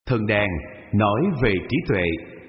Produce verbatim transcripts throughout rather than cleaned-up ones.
Thần đàn nói về trí tuệ.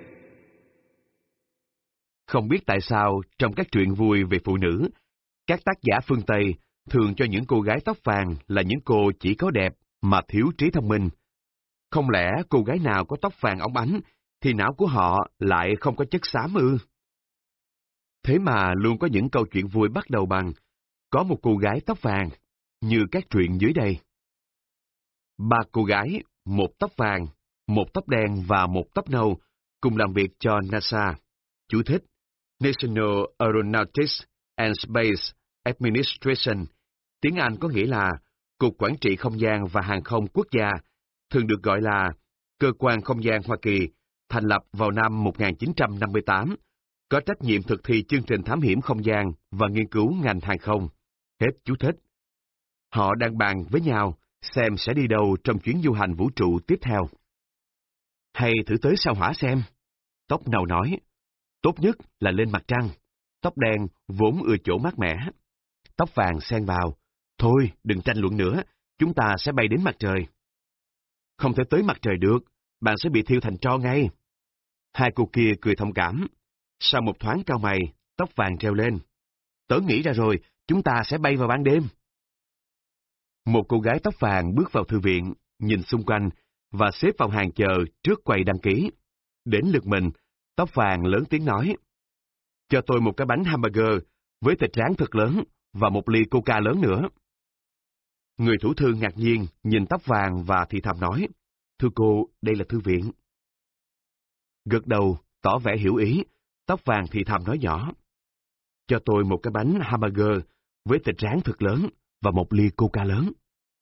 Không biết tại sao trong các truyện vui về phụ nữ, các tác giả phương Tây thường cho những cô gái tóc vàng là những cô chỉ có đẹp mà thiếu trí thông minh. Không lẽ cô gái nào có tóc vàng óng ánh thì não của họ lại không có chất xám ư? Thế mà luôn có những câu chuyện vui bắt đầu bằng có một cô gái tóc vàng, như các truyện dưới đây. Ba cô gái, một tóc vàng, một tóc đen và một tóc nâu, cùng làm việc cho NASA. Chú thích: National Aeronautics and Space Administration. Tiếng Anh có nghĩa là Cục Quản trị Không gian và Hàng không Quốc gia, thường được gọi là Cơ quan Không gian Hoa Kỳ, thành lập vào năm một nghìn chín trăm năm mươi tám, có trách nhiệm thực thi chương trình thám hiểm không gian và nghiên cứu ngành hàng không. Hết chú thích. Họ đang bàn với nhau xem sẽ đi đâu trong chuyến du hành vũ trụ tiếp theo. Hay thử tới sao Hỏa xem. Tóc nâu nói, tốt nhất là lên mặt trăng. Tóc đen vốn ưa chỗ mát mẻ. Tóc vàng xen vào, thôi đừng tranh luận nữa, chúng ta sẽ bay đến mặt trời. Không thể tới mặt trời được, bạn sẽ bị thiêu thành tro ngay. Hai cô kia cười thông cảm. Sau một thoáng cau mày, tóc vàng treo lên. Tớ nghĩ ra rồi, chúng ta sẽ bay vào ban đêm. Một cô gái tóc vàng bước vào thư viện, nhìn xung quanh và xếp vào hàng chờ trước quầy đăng ký. Đến lượt mình, tóc vàng lớn tiếng nói, cho tôi một cái bánh hamburger với thịt rán thật lớn và một ly coca lớn nữa. Người thủ thư ngạc nhiên nhìn tóc vàng và thì thầm nói, thưa cô, đây là thư viện. Gật đầu, tỏ vẻ hiểu ý, tóc vàng thì thầm nói nhỏ, cho tôi một cái bánh hamburger với thịt rán thật lớn và một ly coca lớn.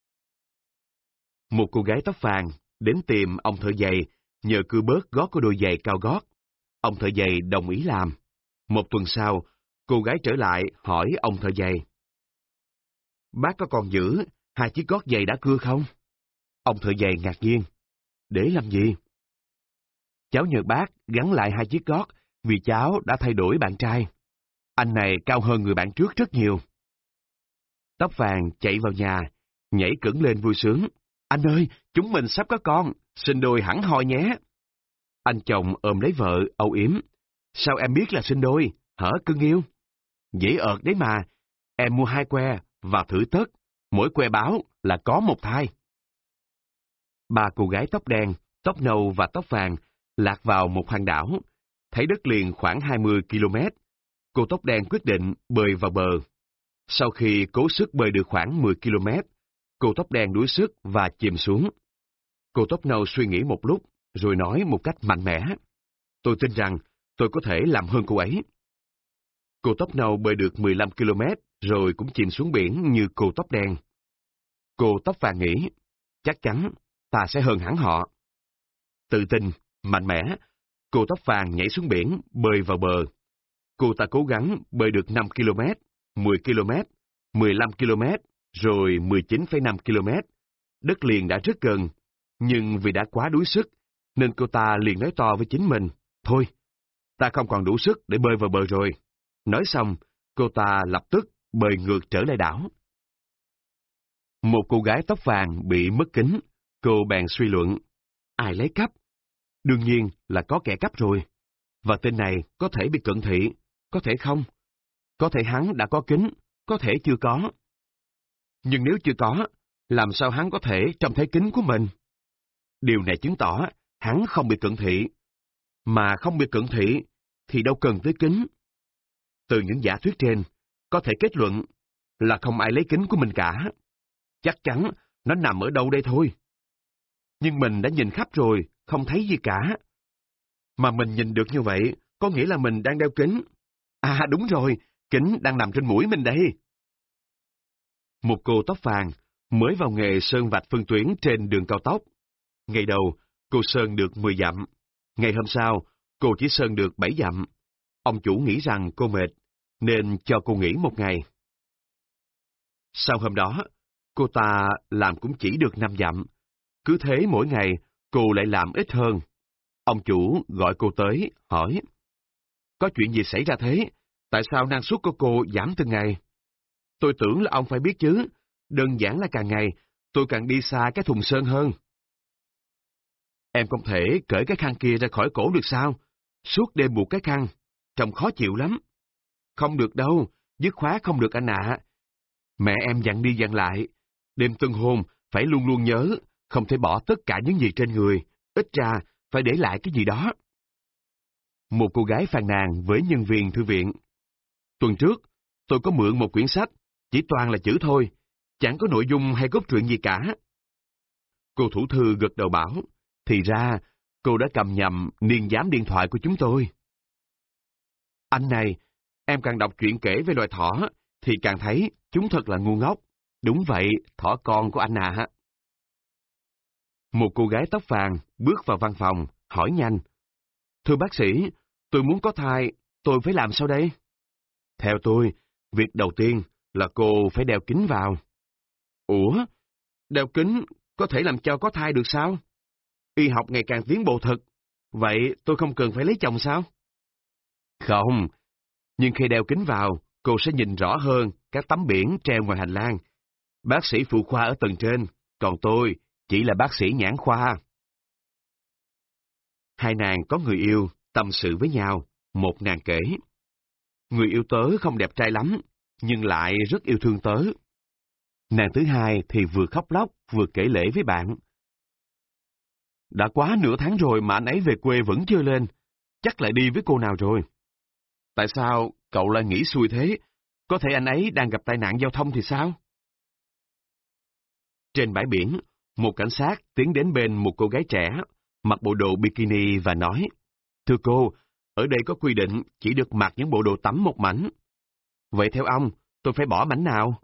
Một cô gái tóc vàng đến tìm ông thợ giày nhờ cưa bớt gót của đôi giày cao gót. Ông thợ giày đồng ý làm. Một tuần sau, cô gái trở lại hỏi ông thợ giày, bác có còn giữ hai chiếc gót giày đã cưa không? Ông thợ giày ngạc nhiên, để làm gì? Cháu nhờ bác gắn lại hai chiếc gót vì cháu đã thay đổi bạn trai. Anh này cao hơn người bạn trước rất nhiều. Tóc vàng chạy vào nhà, nhảy cẫng lên vui sướng. Anh ơi, chúng mình sắp có con, sinh đôi hẳn hoi nhé. Anh chồng ôm lấy vợ, âu yếm. Sao em biết là sinh đôi, hả cưng yêu? Dễ ợt đấy mà, em mua hai que và thử tất, mỗi que báo là có một thai. Ba cô gái tóc đen, tóc nâu và tóc vàng lạc vào một hòn đảo, thấy đất liền khoảng hai mươi ki lô mét. Cô tóc đen quyết định bơi vào bờ. Sau khi cố sức bơi được khoảng mười ki lô mét, cô tóc đen đuối sức và chìm xuống. Cô tóc nâu suy nghĩ một lúc, rồi nói một cách mạnh mẽ, tôi tin rằng tôi có thể làm hơn cô ấy. Cô tóc nâu bơi được mười lăm ki lô mét, rồi cũng chìm xuống biển như cô tóc đen. Cô tóc vàng nghĩ, chắc chắn ta sẽ hơn hẳn họ. Tự tin, mạnh mẽ, cô tóc vàng nhảy xuống biển, bơi vào bờ. Cô ta cố gắng bơi được năm ki lô mét, mười ki lô mét, mười lăm ki lô mét, rồi mười chín phẩy năm ki lô mét. Đất liền đã rất gần, nhưng vì đã quá đuối sức, nên cô ta liền nói to với chính mình, thôi, ta không còn đủ sức để bơi vào bờ rồi. Nói xong, cô ta lập tức bơi ngược trở lại đảo. Một cô gái tóc vàng bị mất kính, cô bèn suy luận, ai lấy cắp? Đương nhiên là có kẻ cắp rồi. Và tên này có thể bị cận thị, có thể không. Có thể hắn đã có kính, có thể chưa có. Nhưng nếu chưa có, làm sao hắn có thể trông thấy kính của mình? Điều này chứng tỏ hắn không bị cận thị. Mà không bị cận thị thì đâu cần tới kính. Từ những giả thuyết trên, có thể kết luận là không ai lấy kính của mình cả. Chắc chắn nó nằm ở đâu đây thôi. Nhưng mình đã nhìn khắp rồi, không thấy gì cả. Mà mình nhìn được như vậy, có nghĩa là mình đang đeo kính. À đúng rồi, kính đang nằm trên mũi mình đây. Một cô tóc vàng mới vào nghề sơn vạch phân tuyến trên đường cao tốc. Ngày đầu, cô sơn được mười dặm. Ngày hôm sau, cô chỉ sơn được bảy dặm. Ông chủ nghĩ rằng cô mệt, nên cho cô nghỉ một ngày. Sau hôm đó, cô ta làm cũng chỉ được năm dặm. Cứ thế mỗi ngày, cô lại làm ít hơn. Ông chủ gọi cô tới, hỏi, có chuyện gì xảy ra thế? Tại sao năng suất của cô giảm từng ngày? Tôi tưởng là ông phải biết chứ. Đơn giản là càng ngày, tôi càng đi xa cái thùng sơn hơn. Em không thể cởi cái khăn kia ra khỏi cổ được sao? Suốt đêm buộc cái khăn, trông khó chịu lắm. Không được đâu, dứt khoát không được anh ạ. Mẹ em dặn đi dặn lại, đêm tân hôn phải luôn luôn nhớ, không thể bỏ tất cả những gì trên người, ít ra phải để lại cái gì đó. Một cô gái phàn nàn với nhân viên thư viện. Tuần trước, tôi có mượn một quyển sách, chỉ toàn là chữ thôi, chẳng có nội dung hay cốt truyện gì cả. Cô thủ thư gật đầu bảo, thì ra cô đã cầm nhầm niên giám điện thoại của chúng tôi. Anh này, em càng đọc truyện kể về loài thỏ, thì càng thấy chúng thật là ngu ngốc. Đúng vậy, thỏ con của anh à. Một cô gái tóc vàng bước vào văn phòng, hỏi nhanh. Thưa bác sĩ, tôi muốn có thai, tôi phải làm sao đây? Theo tôi, việc đầu tiên là cô phải đeo kính vào. Ủa? Đeo kính có thể làm cho có thai được sao? Y học ngày càng tiến bộ thật. Vậy tôi không cần phải lấy chồng sao? Không, nhưng khi đeo kính vào, cô sẽ nhìn rõ hơn các tấm biển treo ngoài hành lang. Bác sĩ phụ khoa ở tầng trên, còn tôi chỉ là bác sĩ nhãn khoa. Hai nàng có người yêu, tâm sự với nhau, một nàng kể. Người yêu tớ không đẹp trai lắm, nhưng lại rất yêu thương tớ. Nàng thứ hai thì vừa khóc lóc, vừa kể lể với bạn. Đã quá nửa tháng rồi mà anh ấy về quê vẫn chưa lên, chắc lại đi với cô nào rồi. Tại sao cậu lại nghĩ xui thế? Có thể anh ấy đang gặp tai nạn giao thông thì sao? Trên bãi biển, một cảnh sát tiến đến bên một cô gái trẻ, mặc bộ đồ bikini và nói, thưa cô, ở đây có quy định chỉ được mặc những bộ đồ tắm một mảnh. Vậy theo ông, tôi phải bỏ mảnh nào?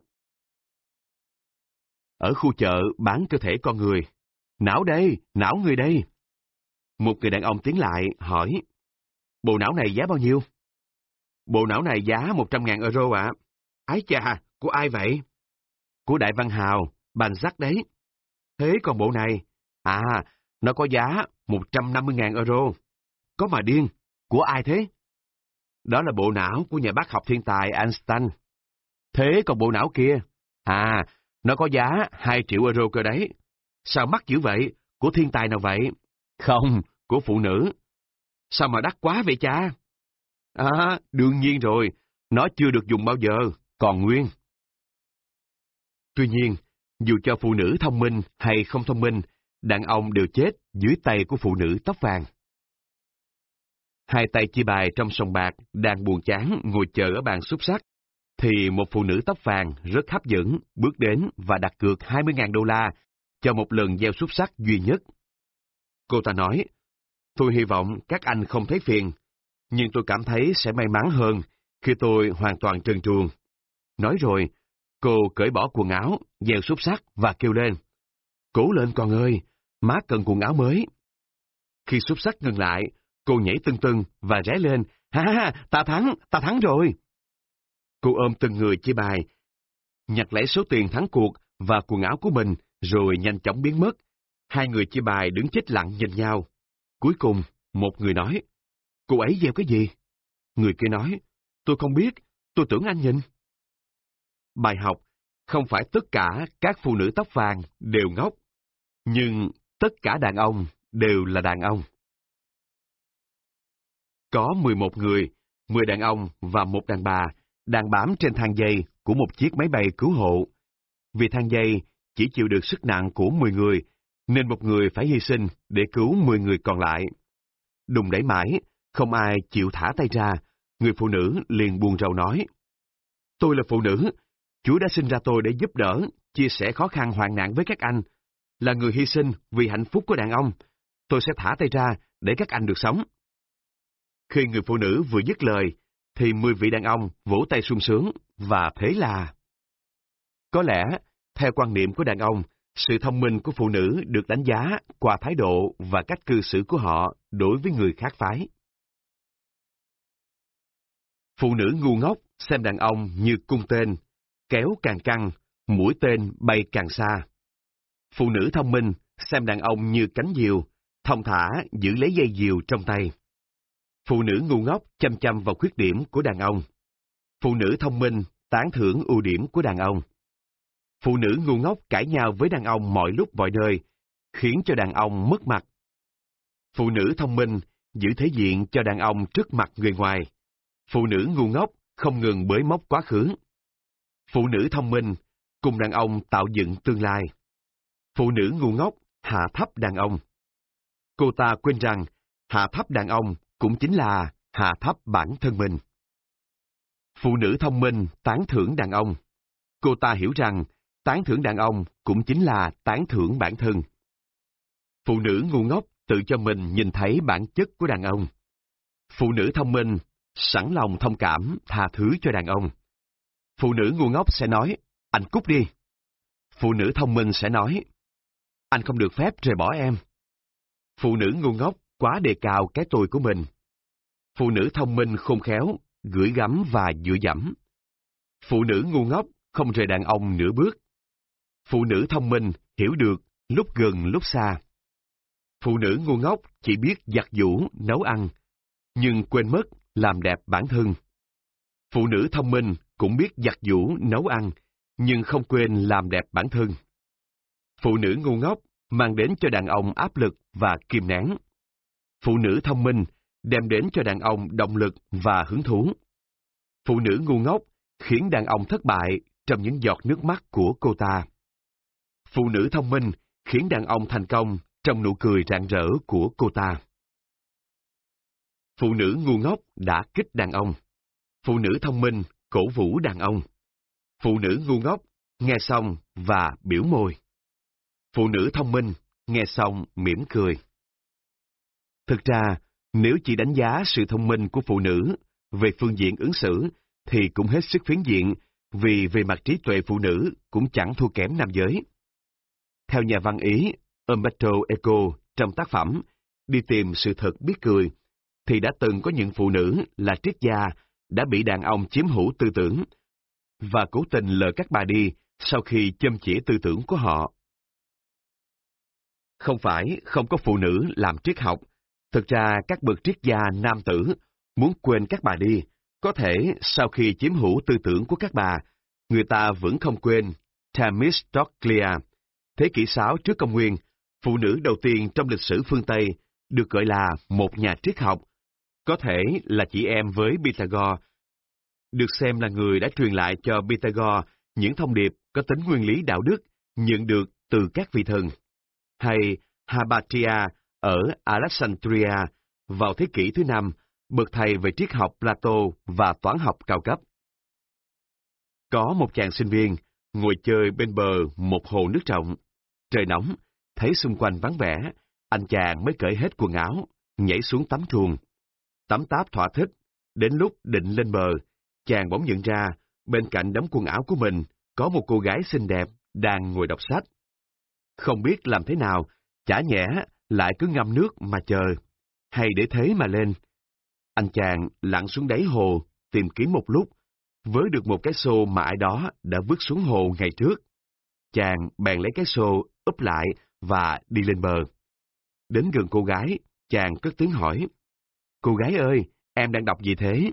Ở khu chợ bán cơ thể con người. Não đây, não người đây. Một người đàn ông tiến lại, hỏi, bộ não này giá bao nhiêu? Bộ não này giá một trăm ngàn euro ạ. À? Ái chà, của ai vậy? Của Đại Văn Hào, Bàn Giác đấy. Thế còn bộ này? À, nó có giá một trăm năm mươi ngàn euro. Có mà điên, của ai thế? Đó là bộ não của nhà bác học thiên tài Einstein. Thế còn bộ não kia? À, nó có giá hai triệu euro cơ đấy. Sao mắc dữ vậy? Của thiên tài nào vậy? Không, của phụ nữ. Sao mà đắt quá vậy cha? À, đương nhiên rồi, nó chưa được dùng bao giờ, còn nguyên. Tuy nhiên, dù cho phụ nữ thông minh hay không thông minh, đàn ông đều chết dưới tay của phụ nữ tóc vàng. Hai tay chia bài trong sòng bạc đang buồn chán ngồi chờ ở bàn xúc sắc, thì một phụ nữ tóc vàng rất hấp dẫn bước đến và đặt cược hai mươi ngàn đô la cho một lần gieo xúc sắc duy nhất. Cô ta nói, tôi hy vọng các anh không thấy phiền, nhưng tôi cảm thấy sẽ may mắn hơn khi tôi hoàn toàn trơn truồng. Nói rồi, cô cởi bỏ quần áo, gieo xúc sắc và kêu lên, cố lên con ơi, má cần quần áo mới. Khi xúc sắc ngừng lại, cô nhảy tưng tưng và ré lên, ha ha, ta thắng, ta thắng rồi. Cô ôm từng người chia bài, nhặt lấy số tiền thắng cuộc và quần áo của mình, rồi nhanh chóng biến mất. Hai người chia bài đứng chết lặng nhìn nhau. Cuối cùng, một người nói, cô ấy gieo cái gì? Người kia nói, tôi không biết, tôi tưởng anh nhìn. Bài học, không phải tất cả các phụ nữ tóc vàng đều ngốc, nhưng tất cả đàn ông đều là đàn ông. Có mười một người, mười đàn ông và một đàn bà đang bám trên thang dây của một chiếc máy bay cứu hộ. Vì thang dây chỉ chịu được sức nặng của mười người, nên một người phải hy sinh để cứu mười người còn lại. Đùng đẩy mãi, không ai chịu thả tay ra, người phụ nữ liền buồn rầu nói, tôi là phụ nữ, Chúa đã sinh ra tôi để giúp đỡ, chia sẻ khó khăn hoạn nạn với các anh. Là người hy sinh vì hạnh phúc của đàn ông, tôi sẽ thả tay ra để các anh được sống. Khi người phụ nữ vừa dứt lời, thì mười vị đàn ông vỗ tay sung sướng, và thế là... Có lẽ, theo quan niệm của đàn ông, sự thông minh của phụ nữ được đánh giá qua thái độ và cách cư xử của họ đối với người khác phái. Phụ nữ ngu ngốc xem đàn ông như cung tên, kéo càng căng, mũi tên bay càng xa. Phụ nữ thông minh xem đàn ông như cánh diều, thong thả giữ lấy dây diều trong tay. Phụ nữ ngu ngốc chăm chăm vào khuyết điểm của đàn ông. Phụ nữ thông minh tán thưởng ưu điểm của đàn ông. Phụ nữ ngu ngốc cãi nhau với đàn ông mọi lúc mọi nơi, khiến cho đàn ông mất mặt. Phụ nữ thông minh giữ thể diện cho đàn ông trước mặt người ngoài. Phụ nữ ngu ngốc không ngừng bới móc quá khứ. Phụ nữ thông minh cùng đàn ông tạo dựng tương lai. Phụ nữ ngu ngốc hạ thấp đàn ông. Cô ta quên rằng hạ thấp đàn ông cũng chính là hạ thấp bản thân mình. Phụ nữ thông minh tán thưởng đàn ông. Cô ta hiểu rằng tán thưởng đàn ông cũng chính là tán thưởng bản thân. Phụ nữ ngu ngốc tự cho mình nhìn thấy bản chất của đàn ông. Phụ nữ thông minh sẵn lòng thông cảm tha thứ cho đàn ông. Phụ nữ ngu ngốc sẽ nói, anh cút đi. Phụ nữ thông minh sẽ nói, anh không được phép rời bỏ em. Phụ nữ ngu ngốc quá đề cao cái tôi của mình. Phụ nữ thông minh khôn khéo, gửi gắm và dựa dẫm. Phụ nữ ngu ngốc không rời đàn ông nửa bước. Phụ nữ thông minh hiểu được lúc gần lúc xa. Phụ nữ ngu ngốc chỉ biết giặt giũ, nấu ăn, nhưng quên mất làm đẹp bản thân. Phụ nữ thông minh cũng biết giặt giũ, nấu ăn, nhưng không quên làm đẹp bản thân. Phụ nữ ngu ngốc mang đến cho đàn ông áp lực và kìm nén. Phụ nữ thông minh đem đến cho đàn ông động lực và hứng thú. Phụ nữ ngu ngốc khiến đàn ông thất bại trong những giọt nước mắt của cô ta. Phụ nữ thông minh khiến đàn ông thành công trong nụ cười rạng rỡ của cô ta. Phụ nữ ngu ngốc đã kích đàn ông. Phụ nữ thông minh cổ vũ đàn ông. Phụ nữ ngu ngốc nghe xong và biểu môi. Phụ nữ thông minh nghe xong mỉm cười. Thực ra, nếu chỉ đánh giá sự thông minh của phụ nữ về phương diện ứng xử, thì cũng hết sức phiến diện, vì về mặt trí tuệ phụ nữ cũng chẳng thua kém nam giới. Theo nhà văn Ý Umberto Eco trong tác phẩm Đi tìm sự thật biết cười, thì đã từng có những phụ nữ là triết gia đã bị đàn ông chiếm hữu tư tưởng và cố tình lờ các bà đi sau khi châm chĩa tư tưởng của họ. Không phải không có phụ nữ làm triết học, thực ra các bậc triết gia nam tử muốn quên các bà đi, có thể sau khi chiếm hữu tư tưởng của các bà, người ta vẫn không quên Themistoclea. Thế kỷ sáu trước công nguyên, phụ nữ đầu tiên trong lịch sử phương Tây được gọi là một nhà triết học, có thể là chị em với Pythagore, được xem là người đã truyền lại cho Pythagore những thông điệp có tính nguyên lý đạo đức nhận được từ các vị thần. Hay Hypatia ở Alexandria vào thế kỷ thứ năm, bậc thầy về triết học Plato và toán học cao cấp. Có một chàng sinh viên ngồi chơi bên bờ một hồ nước rộng. Trời nóng, thấy xung quanh vắng vẻ, anh chàng mới cởi hết quần áo, nhảy xuống tắm truồng. Tắm táp thỏa thích, đến lúc định lên bờ, chàng bỗng nhận ra bên cạnh đống quần áo của mình có một cô gái xinh đẹp đang ngồi đọc sách. Không biết làm thế nào, chả nhẽ lại cứ ngâm nước mà chờ, hay để thế mà lên. Anh chàng lặn xuống đáy hồ, tìm kiếm một lúc, với được một cái xô mà ai đó đã vứt xuống hồ ngày trước. Chàng bèn lấy cái xô úp lại và đi lên bờ. Đến gần cô gái, chàng cất tiếng hỏi, cô gái ơi, em đang đọc gì thế?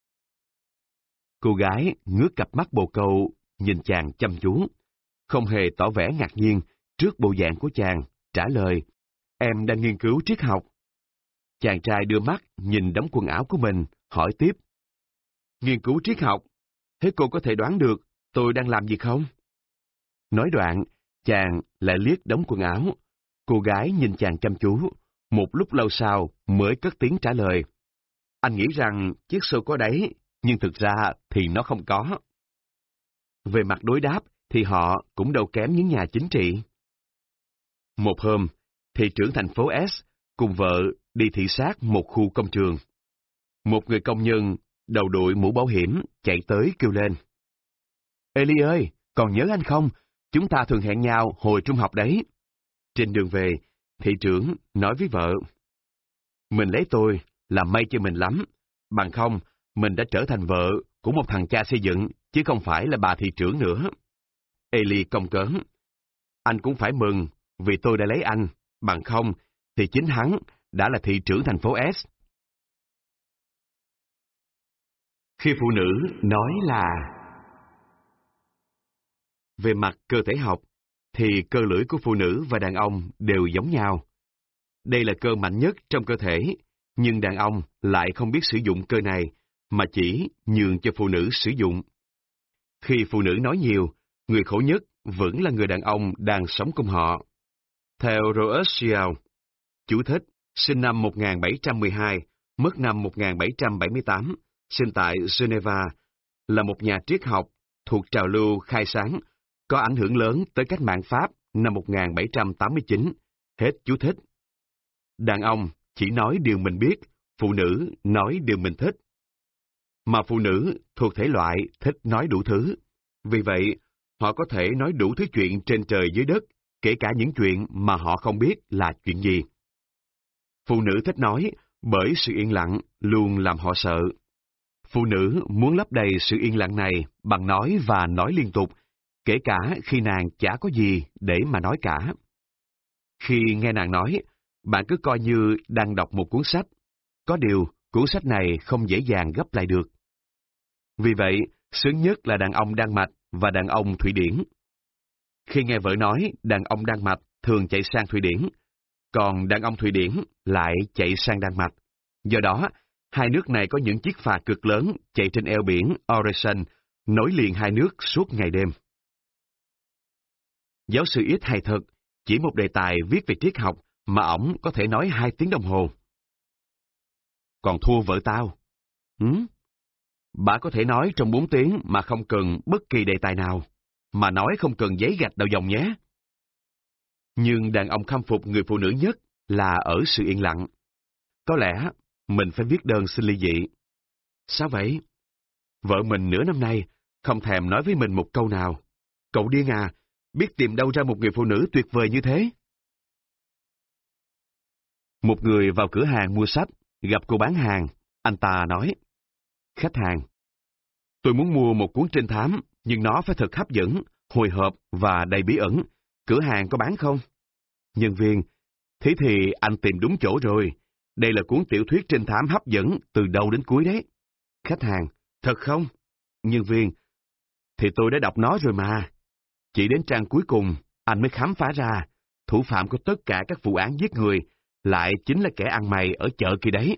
Cô gái ngước cặp mắt bồ câu, nhìn chàng chăm chú, không hề tỏ vẻ ngạc nhiên trước bộ dạng của chàng, trả lời, em đang nghiên cứu triết học. Chàng trai đưa mắt nhìn đống quần áo của mình, hỏi tiếp, nghiên cứu triết học, thế cô có thể đoán được tôi đang làm gì không? Nói đoạn, chàng lại liếc đống quần áo. Cô gái nhìn chàng chăm chú, một lúc lâu sau mới cất tiếng trả lời, anh nghĩ rằng chiếc xô có đáy, nhưng thực ra thì nó không có. Về mặt đối đáp thì họ cũng đâu kém những nhà chính trị. Một hôm, thị trưởng thành phố S cùng vợ đi thị sát một khu công trường. Một người công nhân đầu đội mũ bảo hiểm chạy tới kêu lên, Eli ơi, còn nhớ anh không? Chúng ta thường hẹn nhau hồi trung học đấy. Trên đường về, thị trưởng nói với vợ, mình lấy tôi là may cho mình lắm, bằng không mình đã trở thành vợ của một thằng cha xây dựng, chứ không phải là bà thị trưởng nữa. Eli cong cớn, anh cũng phải mừng vì tôi đã lấy anh, bằng không thì chính hắn đã là thị trưởng thành phố S. Khi phụ nữ nói là về mặt cơ thể học, thì cơ lưỡi của phụ nữ và đàn ông đều giống nhau. đây là cơ mạnh nhất trong cơ thể, nhưng đàn ông lại không biết sử dụng cơ này, mà chỉ nhường cho phụ nữ sử dụng. Khi phụ nữ nói nhiều, người khổ nhất vẫn là người đàn ông đang sống cùng họ. Theo Rothschild, chú thích, sinh năm một nghìn bảy trăm mười hai, mất năm một nghìn bảy trăm bảy mươi tám, sinh tại Geneva, là một nhà triết học thuộc trào lưu khai sáng, có ảnh hưởng lớn tới cách mạng Pháp năm một nghìn bảy trăm tám mươi chín. Hết chú thích. Đàn ông chỉ nói điều mình biết, phụ nữ nói điều mình thích. Mà phụ nữ thuộc thể loại thích nói đủ thứ. Vì vậy, họ có thể nói đủ thứ chuyện trên trời dưới đất, kể cả những chuyện mà họ không biết là chuyện gì. Phụ nữ thích nói, bởi sự yên lặng luôn làm họ sợ. Phụ nữ muốn lấp đầy sự yên lặng này bằng nói và nói liên tục, kể cả khi nàng chả có gì để mà nói cả. Khi nghe nàng nói, bạn cứ coi như đang đọc một cuốn sách. Có điều, cuốn sách này không dễ dàng gấp lại được. Vì vậy, sướng nhất là đàn ông Đan Mạch và đàn ông Thụy Điển. Khi nghe vợ nói, đàn ông Đan Mạch thường chạy sang Thụy Điển, còn đàn ông Thụy Điển lại chạy sang Đan Mạch. Do đó, hai nước này có những chiếc phà cực lớn chạy trên eo biển Øresund, nối liền hai nước suốt ngày đêm. Giáo sư ít hay thật, chỉ một đề tài viết về triết học mà ổng có thể nói hai tiếng đồng hồ. Còn thua vợ tao. Hử? Bà có thể nói trong bốn tiếng mà không cần bất kỳ đề tài nào, mà nói không cần giấy gạch đầu dòng nhé. Nhưng đàn ông khâm phục người phụ nữ nhất là ở sự yên lặng. Có lẽ mình phải viết đơn xin ly dị. Sao vậy? Vợ mình nửa năm nay không thèm nói với mình một câu nào. Cậu điên à, biết tìm đâu ra một người phụ nữ tuyệt vời như thế? Một người vào cửa hàng mua sách, gặp cô bán hàng, anh ta nói: Khách hàng, tôi muốn mua một cuốn trinh thám, nhưng nó phải thật hấp dẫn, hồi hộp và đầy bí ẩn. Cửa hàng có bán không? Nhân viên: Thế thì anh tìm đúng chỗ rồi. Đây là cuốn tiểu thuyết trinh thám hấp dẫn từ đầu đến cuối đấy. Khách hàng: Thật không? Nhân viên: Thì tôi đã đọc nó rồi mà. Chỉ đến trang cuối cùng, anh mới khám phá ra, thủ phạm của tất cả các vụ án giết người lại chính là kẻ ăn mày ở chợ kia đấy.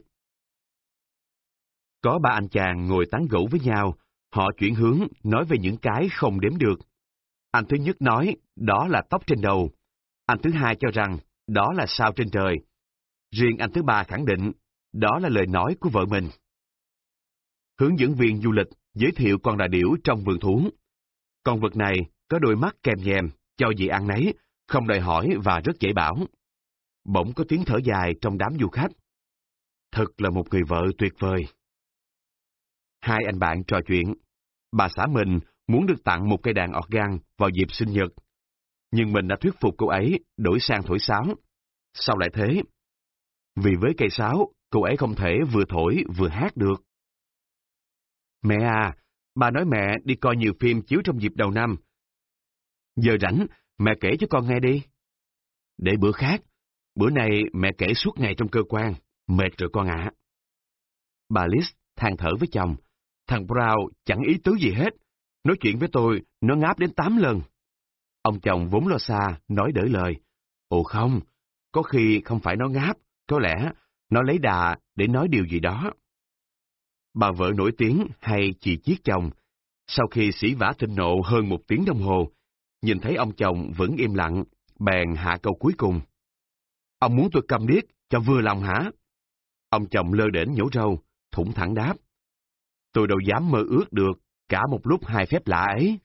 Có ba anh chàng ngồi tán gẫu với nhau, họ chuyển hướng nói về những cái không đếm được. Anh thứ nhất nói đó là tóc trên đầu. Anh thứ hai cho rằng đó là sao trên trời. Riêng anh thứ ba khẳng định đó là lời nói của vợ mình. Hướng dẫn viên du lịch giới thiệu con đà điểu trong vườn thú. Con vật này có đôi mắt kèm nhèm, cho gì ăn nấy, không đòi hỏi và rất dễ bảo. Bỗng có tiếng thở dài trong đám du khách. Thật là một người vợ tuyệt vời. Hai anh bạn trò chuyện. Bà xã mình muốn được tặng một cây đàn organ vào dịp sinh nhật. Nhưng mình đã thuyết phục cô ấy đổi sang thổi sáo. Sao lại thế? Vì với cây sáo, cô ấy không thể vừa thổi vừa hát được. Mẹ à, bà nói mẹ đi coi nhiều phim chiếu trong dịp đầu năm. Giờ rảnh, mẹ kể cho con nghe đi. Để bữa khác, bữa nay mẹ kể suốt ngày trong cơ quan, mệt rồi con ạ. Bà Liz than thở với chồng, thằng Brown chẳng ý tứ gì hết, nói chuyện với tôi nó ngáp đến tám lần. Ông chồng vốn lo xa, nói đỡ lời. Ồ không, có khi không phải nó ngáp, có lẽ nó lấy đà để nói điều gì đó. Bà vợ nổi tiếng hay chỉ chiết chồng, sau khi sỉ vả thịnh nộ hơn một tiếng đồng hồ, nhìn thấy ông chồng vẫn im lặng, bèn hạ câu cuối cùng. Ông muốn tôi câm điếc, cho vừa lòng hả? Ông chồng lơ đễnh nhổ râu, thủng thẳng đáp. Tôi đâu dám mơ ước được, cả một lúc hai phép lạ ấy.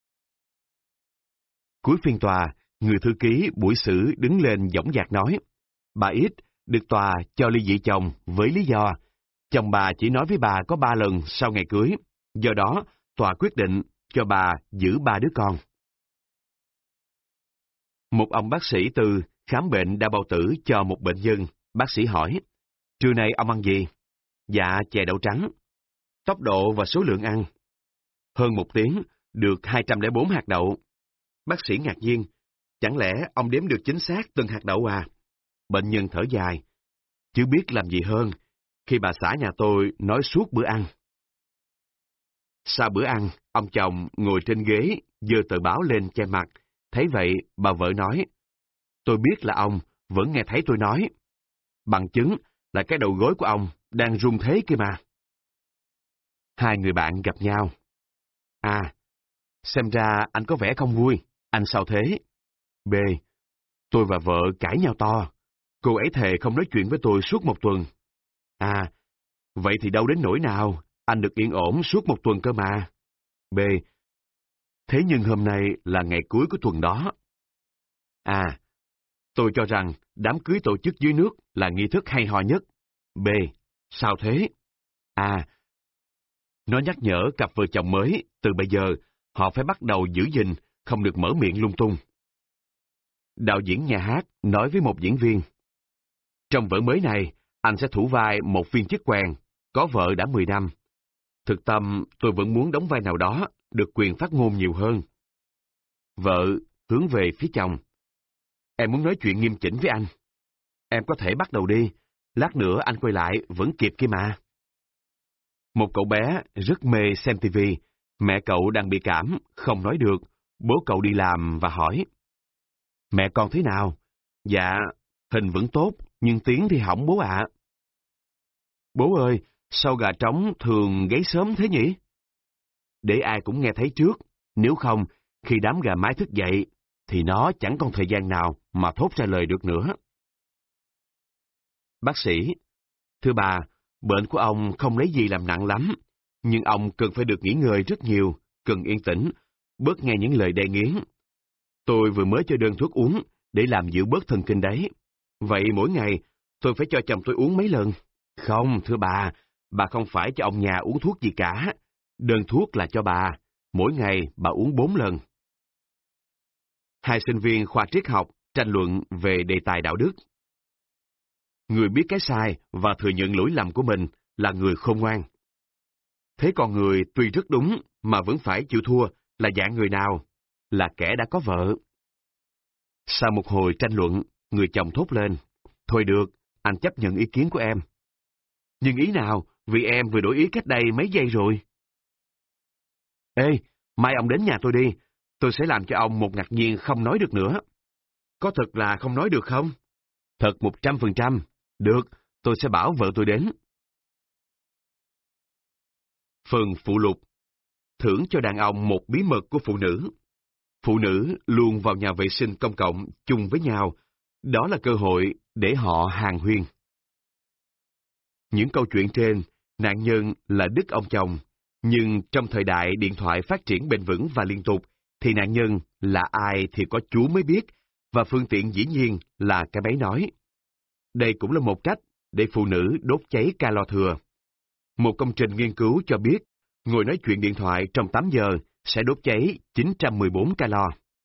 Cuối phiên tòa, người thư ký buổi xử đứng lên dõng dạc nói. Bà ít được tòa cho ly dị chồng với lý do chồng bà chỉ nói với bà có ba lần sau ngày cưới, do đó tòa quyết định cho bà giữ ba đứa con. Một ông bác sĩ từ khám bệnh đa bao tử cho một bệnh nhân, bác sĩ hỏi, trưa nay ông ăn gì? Dạ chè đậu trắng. Tốc độ và số lượng ăn. Hơn một tiếng, được hai trăm lẻ bốn hạt đậu. Bác sĩ ngạc nhiên, chẳng lẽ ông đếm được chính xác từng hạt đậu à? Bệnh nhân thở dài, chứ biết làm gì hơn, khi bà xã nhà tôi nói suốt bữa ăn. Sau bữa ăn, ông chồng ngồi trên ghế, giơ tờ báo lên che mặt. Thấy vậy, bà vợ nói, tôi biết là ông, vẫn nghe thấy tôi nói, Bằng chứng là cái đầu gối của ông đang run thế kia mà. Hai người bạn gặp nhau. À, xem ra anh có vẻ không vui. Anh sao thế? B. Tôi và vợ cãi nhau to. Cô ấy thề không nói chuyện với tôi suốt một tuần. À, vậy thì đâu đến nỗi nào, anh được yên ổn suốt một tuần cơ mà. B. Thế nhưng hôm nay là ngày cuối của tuần đó. À, tôi cho rằng đám cưới tổ chức dưới nước là nghi thức hay ho nhất. B. Sao thế? À, nó nhắc nhở cặp vợ chồng mới, từ bây giờ, họ phải bắt đầu giữ gìn, không được mở miệng lung tung. Đạo diễn nhà hát nói với một diễn viên. Trong vở mới này, anh sẽ thủ vai một viên chức quèn, có vợ đã mười năm. Thực tâm, tôi vẫn muốn đóng vai nào đó, được quyền phát ngôn nhiều hơn. Vợ hướng về phía chồng. Em muốn nói chuyện nghiêm chỉnh với anh. Em có thể bắt đầu đi, lát nữa anh quay lại vẫn kịp kia mà. Một cậu bé rất mê xem tivi, mẹ cậu đang bị cảm, không nói được, bố cậu đi làm và hỏi. Mẹ con thế nào? Dạ, hình vẫn tốt, nhưng tiếng thì hỏng bố ạ. Bố ơi, sao gà trống thường gáy sớm thế nhỉ? Để ai cũng nghe thấy trước, nếu không, khi đám gà mái thức dậy, thì nó chẳng còn thời gian nào mà thốt ra lời được nữa. Bác sĩ, thưa bà, bệnh của ông không lấy gì làm nặng lắm, nhưng ông cần phải được nghỉ ngơi rất nhiều, cần yên tĩnh, bớt nghe những lời đe nghiến. Tôi vừa mới cho đơn thuốc uống để làm dịu bớt thần kinh đấy. Vậy mỗi ngày tôi phải cho chồng tôi uống mấy lần? Không, thưa bà, bà không phải cho ông nhà uống thuốc gì cả. Đơn thuốc là cho bà, mỗi ngày bà uống bốn lần. Hai sinh viên khoa triết học tranh luận về đề tài đạo đức. Người biết cái sai và thừa nhận lỗi lầm của mình là người khôn ngoan. Thế còn người tuy rất đúng mà vẫn phải chịu thua là dạng người nào? Là kẻ đã có vợ. Sau một hồi tranh luận, người chồng thốt lên. Thôi được, anh chấp nhận ý kiến của em. Nhưng ý nào, vì em vừa đổi ý cách đây mấy giây rồi. Ê, mai ông đến nhà tôi đi, tôi sẽ làm cho ông một ngạc nhiên không nói được nữa. Có thật là không nói được không? Thật một trăm phần trăm. Được, tôi sẽ bảo vợ tôi đến. Phần phụ lục. Thưởng cho đàn ông một bí mật của phụ nữ. Phụ nữ luôn vào nhà vệ sinh công cộng chung với nhau. Đó là cơ hội để họ hàn huyên. Những câu chuyện trên, nạn nhân là Đức ông chồng. Nhưng trong thời đại điện thoại phát triển bền vững và liên tục, thì nạn nhân là ai thì có Chúa mới biết, và phương tiện dĩ nhiên là cái máy nói. Đây cũng là một cách để phụ nữ đốt cháy calo thừa. Một công trình nghiên cứu cho biết, ngồi nói chuyện điện thoại trong tám giờ sẽ đốt cháy chín trăm mười bốn calo.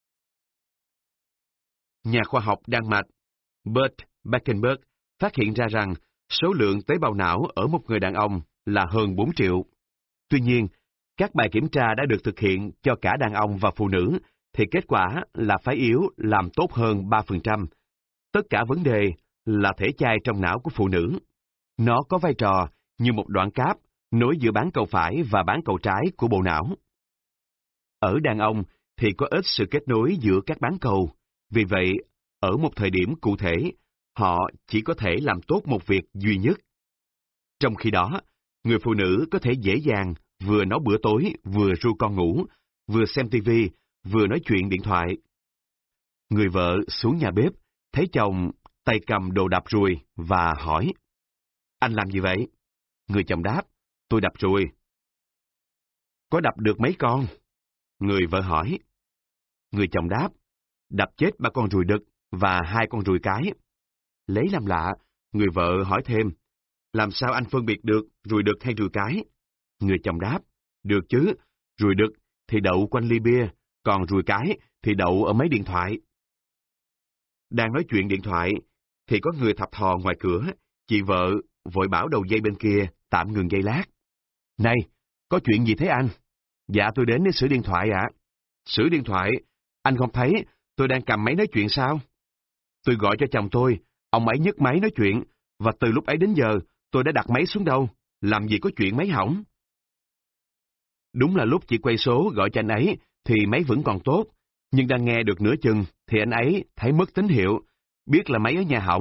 Nhà khoa học Đan Mạch Bert Beckenberg phát hiện ra rằng số lượng tế bào não ở một người đàn ông là hơn bốn triệu. Tuy nhiên, các bài kiểm tra đã được thực hiện cho cả đàn ông và phụ nữ, thì kết quả là phái yếu làm tốt hơn ba phần trăm. Tất cả vấn đề là thể chai trong não của phụ nữ. Nó có vai trò như một đoạn cáp nối giữa bán cầu phải và bán cầu trái của bộ não. Ở đàn ông thì có ít sự kết nối giữa các bán cầu, vì vậy, ở một thời điểm cụ thể, họ chỉ có thể làm tốt một việc duy nhất. Trong khi đó, người phụ nữ có thể dễ dàng vừa nấu bữa tối, vừa ru con ngủ, vừa xem tivi, vừa nói chuyện điện thoại. Người vợ xuống nhà bếp, thấy chồng tay cầm đồ đập ruồi và hỏi. Anh làm gì vậy? Người chồng đáp, tôi đập ruồi. Có đập được mấy con? Người vợ hỏi. Người chồng đáp, đập chết ba con ruồi đực và hai con ruồi cái. Lấy làm lạ, người vợ hỏi thêm, làm sao anh phân biệt được ruồi đực hay ruồi cái? Người chồng đáp, được chứ, ruồi đực thì đậu quanh ly bia, còn ruồi cái thì đậu ở máy điện thoại. Đang nói chuyện điện thoại, thì có người thập thò ngoài cửa, chị vợ vội bảo đầu dây bên kia tạm ngừng giây lát. Này, có chuyện gì thế anh? Dạ tôi đến để sửa điện thoại ạ. À? Sửa điện thoại? Anh không thấy tôi đang cầm máy nói chuyện sao? Tôi gọi cho chồng tôi, ông ấy nhấc máy nói chuyện, và từ lúc ấy đến giờ tôi đã đặt máy xuống đâu, làm gì có chuyện máy hỏng. Đúng là lúc chị quay số gọi cho anh ấy thì máy vẫn còn tốt, nhưng đang nghe được nửa chừng thì anh ấy thấy mất tín hiệu, biết là máy ở nhà hỏng,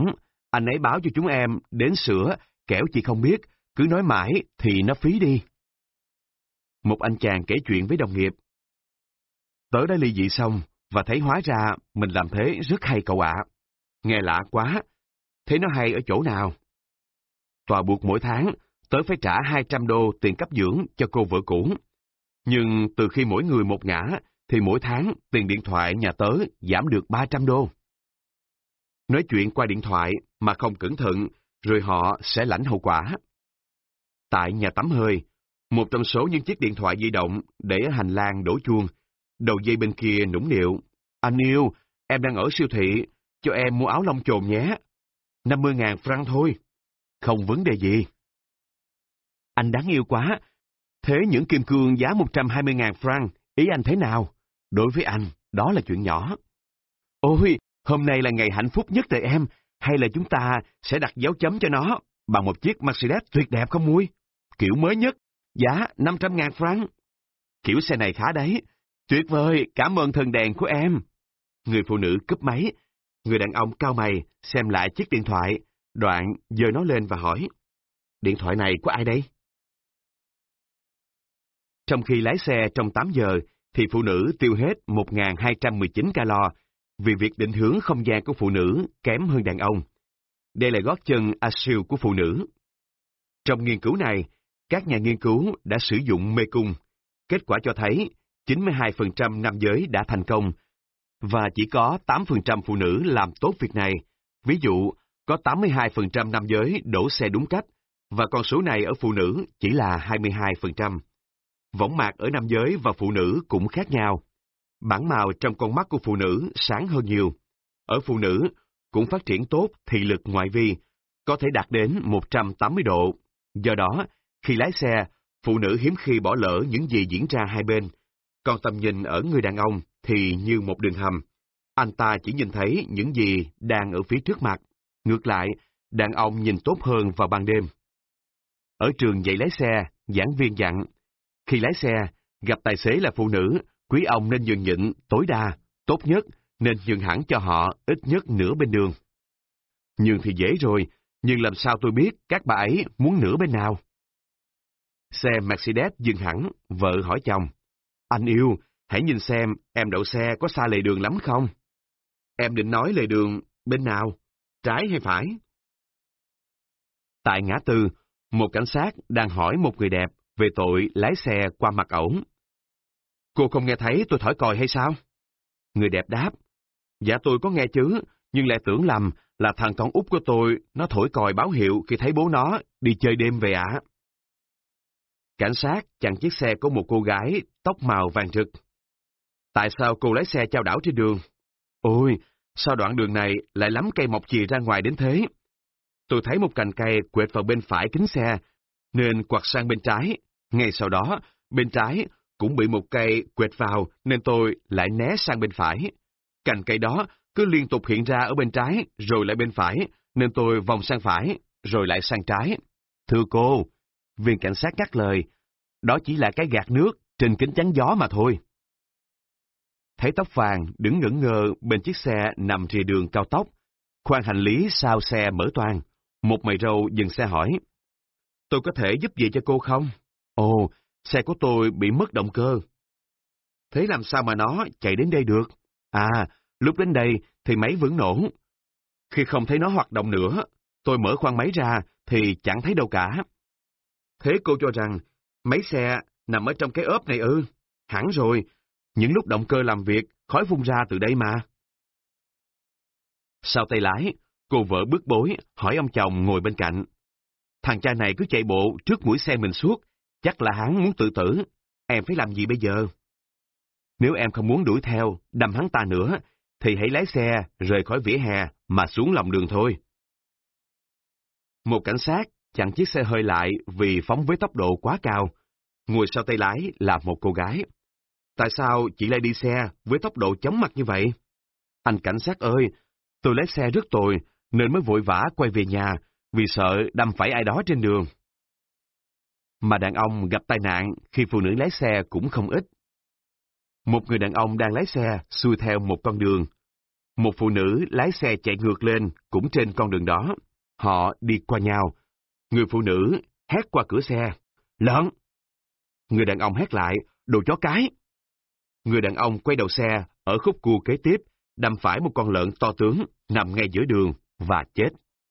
Anh ấy báo cho chúng em đến sửa, kẻo chị không biết, cứ nói mãi thì nó phí đi. Một anh chàng kể chuyện với đồng nghiệp. Tớ đã ly dị xong, và thấy hóa ra mình làm thế rất hay cậu ạ. Nghe lạ quá, thế nó hay ở chỗ nào? Tòa buộc mỗi tháng, tớ phải trả hai trăm đô tiền cấp dưỡng cho cô vợ cũ. Nhưng từ khi mỗi người một ngả, thì mỗi tháng tiền điện thoại nhà tớ giảm được ba trăm đô. Nói chuyện qua điện thoại mà không cẩn thận, rồi họ sẽ lãnh hậu quả. Tại nhà tắm hơi, một trong số những chiếc điện thoại di động để ở hành lang đổ chuông, đầu dây bên kia nũng nịu. Anh yêu, em đang ở siêu thị, cho em mua áo lông chồn nhé. năm mươi ngàn franc thôi. Không vấn đề gì. Anh đáng yêu quá. Thế những kim cương giá một trăm hai mươi ngàn franc, ý anh thế nào? Đối với anh, đó là chuyện nhỏ. Ôi, hôm nay là ngày hạnh phúc nhất đời em, hay là chúng ta sẽ đặt dấu chấm cho nó bằng một chiếc Mercedes tuyệt đẹp không Mui? Kiểu mới nhất, giá năm trăm ngàn franc. Kiểu xe này khá đấy. Tuyệt vời, cảm ơn thần đèn của em. Người phụ nữ cúp máy. Người đàn ông cau mày, xem lại chiếc điện thoại, đoạn giơ nó lên và hỏi. Điện thoại này của ai đây? Trong khi lái xe trong tám giờ, thì phụ nữ tiêu hết một nghìn hai trăm mười chín calo, vì việc định hướng không gian của phụ nữ kém hơn đàn ông. Đây là gót chân Achilles của phụ nữ. Trong nghiên cứu này, các nhà nghiên cứu đã sử dụng mê cung. Kết quả cho thấy chín mươi hai phần trăm nam giới đã thành công, và chỉ có tám phần trăm phụ nữ làm tốt việc này. Ví dụ, có tám mươi hai phần trăm nam giới đổ xe đúng cách, và con số này ở phụ nữ chỉ là hai mươi hai phần trăm. Võng mạc ở nam giới và phụ nữ cũng khác nhau. Bản màu trong con mắt của phụ nữ sáng hơn nhiều. Ở phụ nữ, cũng phát triển tốt thị lực ngoại vi, có thể đạt đến một trăm tám mươi độ. Do đó, khi lái xe, phụ nữ hiếm khi bỏ lỡ những gì diễn ra hai bên. Còn tầm nhìn ở người đàn ông thì như một đường hầm. Anh ta chỉ nhìn thấy những gì đang ở phía trước mặt. Ngược lại, đàn ông nhìn tốt hơn vào ban đêm. Ở trường dạy lái xe, giảng viên dặn, khi lái xe, gặp tài xế là phụ nữ, quý ông nên nhường nhịn tối đa, tốt nhất nên nhường hẳn cho họ ít nhất nửa bên đường. Nhường thì dễ rồi, nhưng làm sao tôi biết các bà ấy muốn nửa bên nào? Xe Mercedes dừng hẳn, vợ hỏi chồng. Anh yêu, hãy nhìn xem em đậu xe có xa lề đường lắm không? Em định nói lề đường bên nào? Trái hay phải? Tại ngã tư, một cảnh sát đang hỏi một người đẹp về tội lái xe qua mặt ổng. Cô không nghe thấy tôi thổi còi hay sao? Người đẹp đáp. Dạ tôi có nghe chứ, nhưng lại tưởng lầm là thằng con út của tôi nó thổi còi báo hiệu khi thấy bố nó đi chơi đêm về ạ. Cảnh sát chặn chiếc xe của một cô gái tóc màu vàng rực. Tại sao cô lái xe chao đảo trên đường? Ôi, sao đoạn đường này lại lắm cây mọc chì ra ngoài đến thế? Tôi thấy một cành cây quệt vào bên phải kính xe, nên quặt sang bên trái. Ngay sau đó, bên trái cũng bị một cây quệt vào, nên tôi lại né sang bên phải. Cành cây đó cứ liên tục hiện ra ở bên trái, rồi lại bên phải, nên tôi vòng sang phải, rồi lại sang trái. Thưa cô, viên cảnh sát cắt lời, đó chỉ là cái gạt nước trên kính chắn gió mà thôi. Thấy tóc vàng đứng ngẩn ngơ bên chiếc xe nằm rìa đường cao tốc, khoang hành lý sau xe mở toang, một mày râu dừng xe hỏi. Tôi có thể giúp gì cho cô không? Ồ, xe của tôi bị mất động cơ. Thế làm sao mà nó chạy đến đây được? À, lúc đến đây thì máy vẫn nổ. Khi không thấy nó hoạt động nữa, tôi mở khoang máy ra thì chẳng thấy đâu cả. Thế cô cho rằng máy xe nằm ở trong cái ốp này ư? Hẳn rồi, những lúc động cơ làm việc, khói phun ra từ đây mà. Sau tay lái, cô vợ bức bối hỏi ông chồng ngồi bên cạnh. Thằng cha này cứ chạy bộ trước mũi xe mình suốt, chắc là hắn muốn tự tử. Em phải làm gì bây giờ? Nếu em không muốn đuổi theo, đâm hắn ta nữa, thì hãy lái xe rời khỏi vỉa hè mà xuống lòng đường thôi. Một cảnh sát chặn chiếc xe hơi lại vì phóng với tốc độ quá cao. Ngồi sau tay lái là một cô gái. Tại sao chị lại đi xe với tốc độ chóng mặt như vậy? Anh cảnh sát ơi, tôi lái xe rất tồi nên mới vội vã quay về nhà vì sợ đâm phải ai đó trên đường. Mà đàn ông gặp tai nạn khi phụ nữ lái xe cũng không ít. Một người đàn ông đang lái xe xuôi theo một con đường. Một phụ nữ lái xe chạy ngược lên, cũng trên con đường đó. Họ đi qua nhau. Người phụ nữ hét qua cửa xe, lợn! Người đàn ông hét lại, đồ chó cái! Người đàn ông quay đầu xe, ở khúc cua kế tiếp, đâm phải một con lợn to tướng, nằm ngay giữa đường, và chết.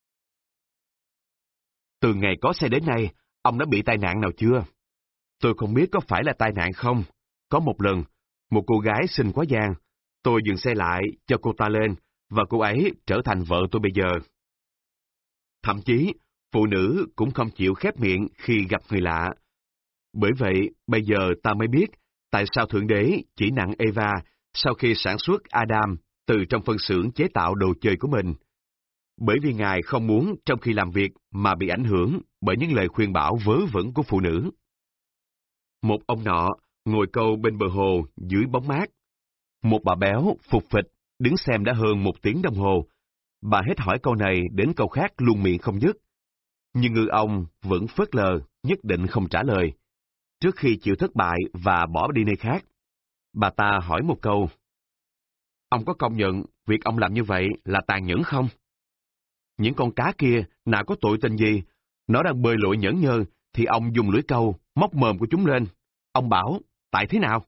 Từ ngày có xe đến nay, ông đã bị tai nạn nào chưa? Tôi không biết có phải là tai nạn không. Có một lần, một cô gái xinh quá giang, tôi dừng xe lại cho cô ta lên, và cô ấy trở thành vợ tôi bây giờ. Thậm chí, phụ nữ cũng không chịu khép miệng khi gặp người lạ. Bởi vậy, bây giờ ta mới biết tại sao Thượng Đế chỉ nặng Eva sau khi sản xuất Adam từ trong phân xưởng chế tạo đồ chơi của mình. Bởi vì Ngài không muốn trong khi làm việc mà bị ảnh hưởng bởi những lời khuyên bảo vớ vẩn của phụ nữ. Một ông nọ ngồi câu bên bờ hồ dưới bóng mát. Một bà béo phục phịch đứng xem đã hơn một tiếng đồng hồ. Bà hết hỏi câu này đến câu khác luôn miệng không dứt. Nhưng ngư ông vẫn phớt lờ, nhất định không trả lời. Trước khi chịu thất bại và bỏ đi nơi khác, bà ta hỏi một câu. Ông có công nhận việc ông làm như vậy là tàn nhẫn không? Những con cá kia nào có tội tình gì? Nó đang bơi lội nhẫn nhơ, thì ông dùng lưỡi câu, móc mồm của chúng lên. Ông bảo, tại thế nào?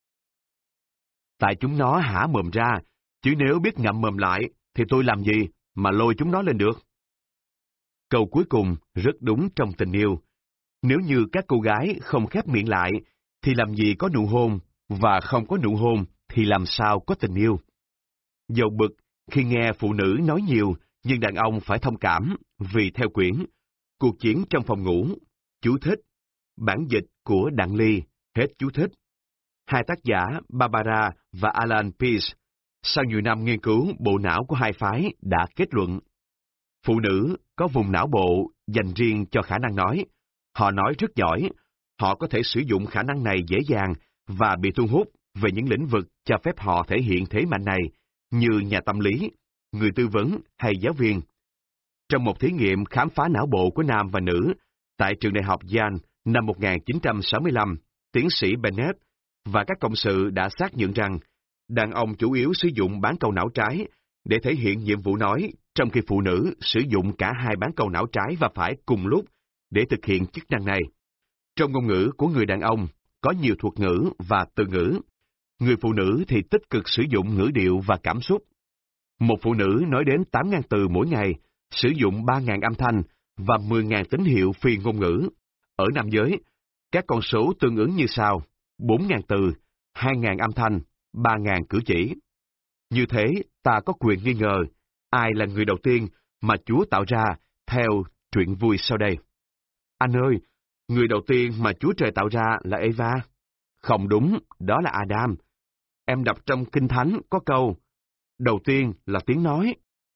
Tại chúng nó hả mồm ra, chứ nếu biết ngậm mồm lại, thì tôi làm gì mà lôi chúng nó lên được? Câu cuối cùng rất đúng trong tình yêu. Nếu như các cô gái không khép miệng lại, thì làm gì có nụ hôn, và không có nụ hôn thì làm sao có tình yêu? Dầu bực khi nghe phụ nữ nói nhiều, nhưng đàn ông phải thông cảm, vì theo quyển Cuộc chiến trong phòng ngủ, chú thích, bản dịch của Đặng Ly, hết chú thích. Hai tác giả Barbara và Alan Pease, sau nhiều năm nghiên cứu bộ não của hai phái, đã kết luận. Phụ nữ có vùng não bộ dành riêng cho khả năng nói. Họ nói rất giỏi, họ có thể sử dụng khả năng này dễ dàng và bị thu hút về những lĩnh vực cho phép họ thể hiện thế mạnh này, như nhà tâm lý, người tư vấn hay giáo viên. Trong một thí nghiệm khám phá não bộ của nam và nữ tại trường đại học Yale năm một nghìn chín trăm sáu mươi lăm, tiến sĩ Bennett và các cộng sự đã xác nhận rằng đàn ông chủ yếu sử dụng bán cầu não trái để thể hiện nhiệm vụ nói, trong khi phụ nữ sử dụng cả hai bán cầu não trái và phải cùng lúc để thực hiện chức năng này. Trong ngôn ngữ của người đàn ông có nhiều thuật ngữ và từ ngữ. Người phụ nữ thì tích cực sử dụng ngữ điệu và cảm xúc. Một phụ nữ nói đến tám nghìn từ mỗi ngày, sử dụng ba nghìn âm thanh và mười nghìn tín hiệu phi ngôn ngữ. Ở nam giới, các con số tương ứng như sau: bốn nghìn từ, hai nghìn âm thanh, ba nghìn cử chỉ. Như thế, ta có quyền nghi ngờ ai là người đầu tiên mà Chúa tạo ra theo truyện vui sau đây. Anh ơi, người đầu tiên mà Chúa Trời tạo ra là Eva. Không đúng, đó là Adam. Em đọc trong Kinh Thánh có câu, đầu tiên là tiếng nói.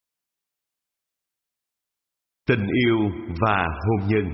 Tình yêu và hôn nhân.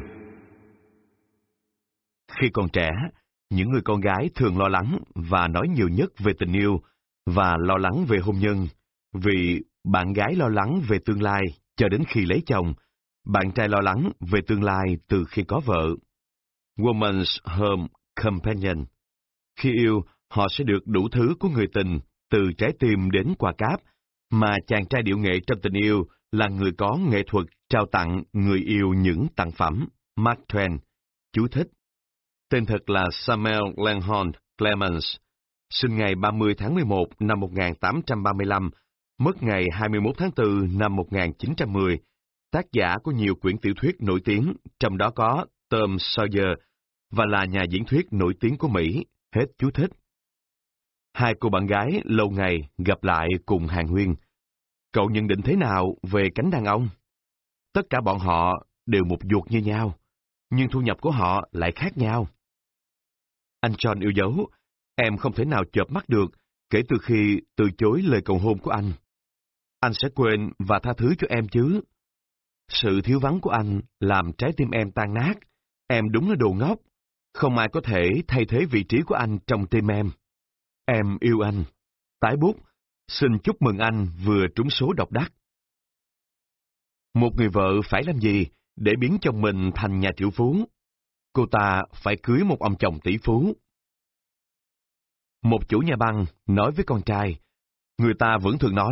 Khi còn trẻ, những người con gái thường lo lắng và nói nhiều nhất về tình yêu và lo lắng về hôn nhân, vì bạn gái lo lắng về tương lai cho đến khi lấy chồng, bạn trai lo lắng về tương lai từ khi có vợ. Woman's Home Companion. Khi yêu, họ sẽ được đủ thứ của người tình, từ trái tim đến quà cáp, mà chàng trai điệu nghệ trong tình yêu là người có nghệ thuật trao tặng người yêu những tặng phẩm. Mark Twain. Chú thích. Tên thật là Samuel Langhorne Clemens, sinh ngày ba mươi tháng mười một năm một nghìn tám trăm ba mươi lăm, mất ngày hai mươi mốt tháng tư năm một nghìn chín trăm mười, tác giả của nhiều quyển tiểu thuyết nổi tiếng, trong đó có Tom Sawyer, và là nhà diễn thuyết nổi tiếng của Mỹ. Hết chú thích. Hai cô bạn gái lâu ngày gặp lại cùng hàn huyên. Cậu nhận định thế nào về cánh đàn ông? Tất cả bọn họ đều một ruột như nhau, nhưng thu nhập của họ lại khác nhau. Anh John yêu dấu, em không thể nào chợp mắt được kể từ khi từ chối lời cầu hôn của anh. Anh sẽ quên và tha thứ cho em chứ? Sự thiếu vắng của anh làm trái tim em tan nát. Em đúng là đồ ngốc. Không ai có thể thay thế vị trí của anh trong tim em. Em yêu anh. Tái bút, xin chúc mừng anh vừa trúng số độc đắc. Một người vợ phải làm gì để biến chồng mình thành nhà triệu phú? Cô ta phải cưới một ông chồng tỷ phú. Một chủ nhà băng nói với con trai, người ta vẫn thường nói,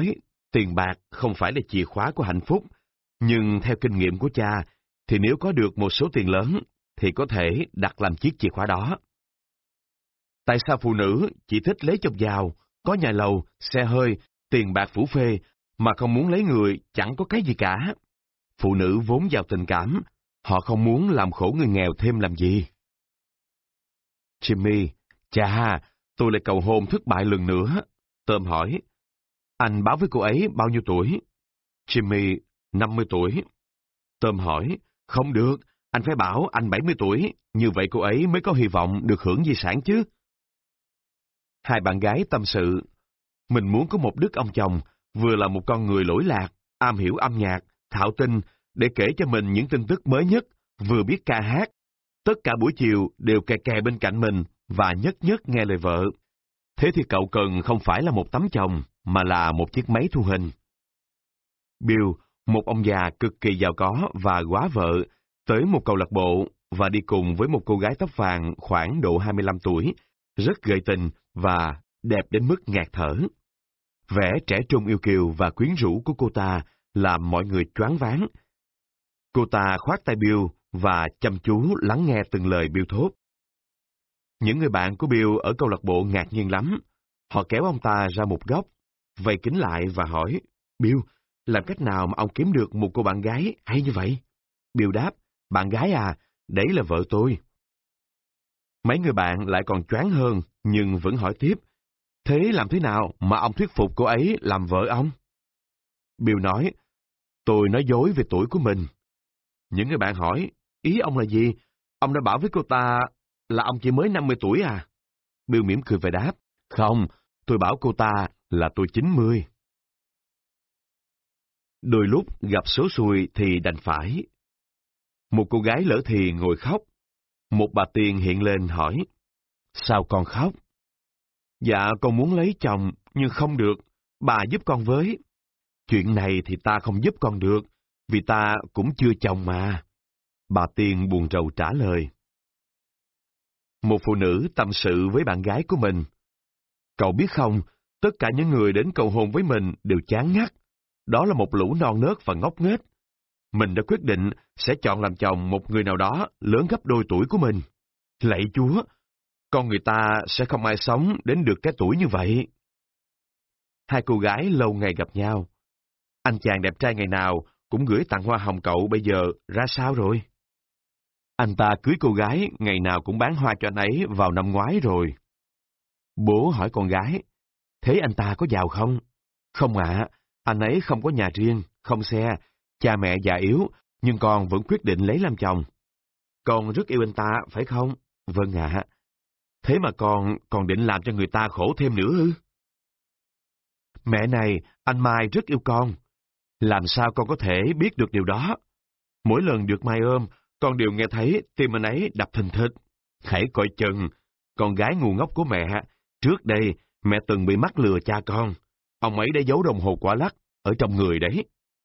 Tiền bạc không phải là chìa khóa của hạnh phúc, nhưng theo kinh nghiệm của cha, thì nếu có được một số tiền lớn, thì có thể đặt làm chiếc chìa khóa đó. Tại sao phụ nữ chỉ thích lấy chồng giàu, có nhà lầu, xe hơi, tiền bạc phủ phê, mà không muốn lấy người chẳng có cái gì cả? Phụ nữ vốn giàu tình cảm, họ không muốn làm khổ người nghèo thêm làm gì. Jimmy, chà, tôi lại cầu hôn thất bại lần nữa. Tom hỏi, anh báo với cô ấy bao nhiêu tuổi? Jimmy, năm mươi tuổi. Tom hỏi, không được, anh phải bảo anh bảy mươi tuổi, như vậy cô ấy mới có hy vọng được hưởng di sản chứ. Hai bạn gái tâm sự, mình muốn có một đức ông chồng, vừa là một con người lỗi lạc, am hiểu âm nhạc, thạo tin, để kể cho mình những tin tức mới nhất, vừa biết ca hát. Tất cả buổi chiều đều kè kè bên cạnh mình và nhất nhất nghe lời vợ. Thế thì cậu cần không phải là một tấm chồng, mà là một chiếc máy thu hình. Bill, một ông già cực kỳ giàu có và góa vợ, tới một câu lạc bộ và đi cùng với một cô gái tóc vàng khoảng độ hai mươi lăm tuổi, rất gợi tình và đẹp đến mức ngạt thở. Vẻ trẻ trung yêu kiều và quyến rũ của cô ta làm mọi người choáng váng. Cô ta khoác tay Bill và chăm chú lắng nghe từng lời Bill thốt. Những người bạn của Bill ở câu lạc bộ ngạc nhiên lắm. Họ kéo ông ta ra một góc, vây kín lại và hỏi, Bill, làm cách nào mà ông kiếm được một cô bạn gái hay như vậy? Bill đáp, bạn gái à, đấy là vợ tôi. Mấy người bạn lại còn choáng hơn, nhưng vẫn hỏi tiếp, thế làm thế nào mà ông thuyết phục cô ấy làm vợ ông? Bill nói, tôi nói dối về tuổi của mình. Những người bạn hỏi, ý ông là gì? Ông đã bảo với cô ta là ông chỉ mới năm mươi tuổi à? Bill mỉm cười và đáp, không, tôi bảo cô ta là tôi chín mươi. Đôi lúc gặp số xui thì đành phải. Một cô gái lỡ thì ngồi khóc. Một bà tiên hiện lên hỏi, sao con khóc? Dạ con muốn lấy chồng, nhưng không được, bà giúp con với. Chuyện này thì ta không giúp con được, vì ta cũng chưa chồng mà. Bà tiên buồn rầu trả lời. Một phụ nữ tâm sự với bạn gái của mình. Cậu biết không, tất cả những người đến cầu hôn với mình đều chán ngắt. Đó là một lũ non nớt và ngốc nghếch. Mình đã quyết định sẽ chọn làm chồng một người nào đó lớn gấp đôi tuổi của mình. Lạy Chúa, con người ta sẽ không ai sống đến được cái tuổi như vậy. Hai cô gái lâu ngày gặp nhau. Anh chàng đẹp trai ngày nào cũng gửi tặng hoa hồng cậu bây giờ ra sao rồi? Anh ta cưới cô gái ngày nào cũng bán hoa cho anh ấy vào năm ngoái rồi. Bố hỏi con gái, thế anh ta có giàu không? Không ạ, anh ấy không có nhà riêng, không xe, cha mẹ già yếu, nhưng con vẫn quyết định lấy làm chồng. Con rất yêu anh ta, phải không? Vâng ạ. Thế mà con còn định làm cho người ta khổ thêm nữa ư? Mẹ này, anh Mai rất yêu con. Làm sao con có thể biết được điều đó? Mỗi lần được Mai ôm, con đều nghe thấy tim anh ấy đập thình thịch. Hãy coi chừng, con gái ngu ngốc của mẹ. Trước đây, mẹ từng bị mắc lừa cha con. Ông ấy đã giấu đồng hồ quả lắc ở trong người đấy.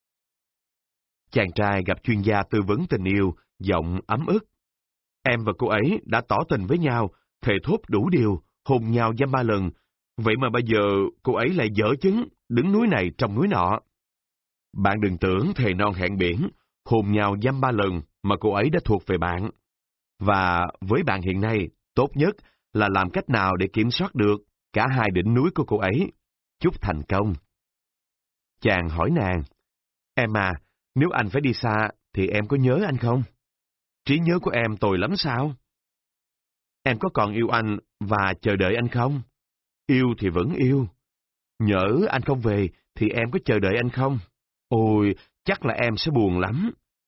Chàng trai gặp chuyên gia tư vấn tình yêu, giọng ấm ức. Em và cô ấy đã tỏ tình với nhau, thề thốt đủ điều, hôn nhau dăm ba lần. Vậy mà bây giờ cô ấy lại dở chứng, đứng núi này trong núi nọ. Bạn đừng tưởng thề non hẹn biển, hôn nhau dăm ba lần mà cô ấy đã thuộc về bạn. Và với bạn hiện nay, tốt nhất là làm cách nào để kiểm soát được cả hai đỉnh núi của cô ấy. Chúc thành công. Chàng hỏi nàng, em à, nếu anh phải đi xa, thì em có nhớ anh không? Trí nhớ của em tồi lắm sao? Em có còn yêu anh và chờ đợi anh không? Yêu thì vẫn yêu. Nhỡ anh không về, thì em có chờ đợi anh không? Ôi, chắc là em sẽ buồn lắm.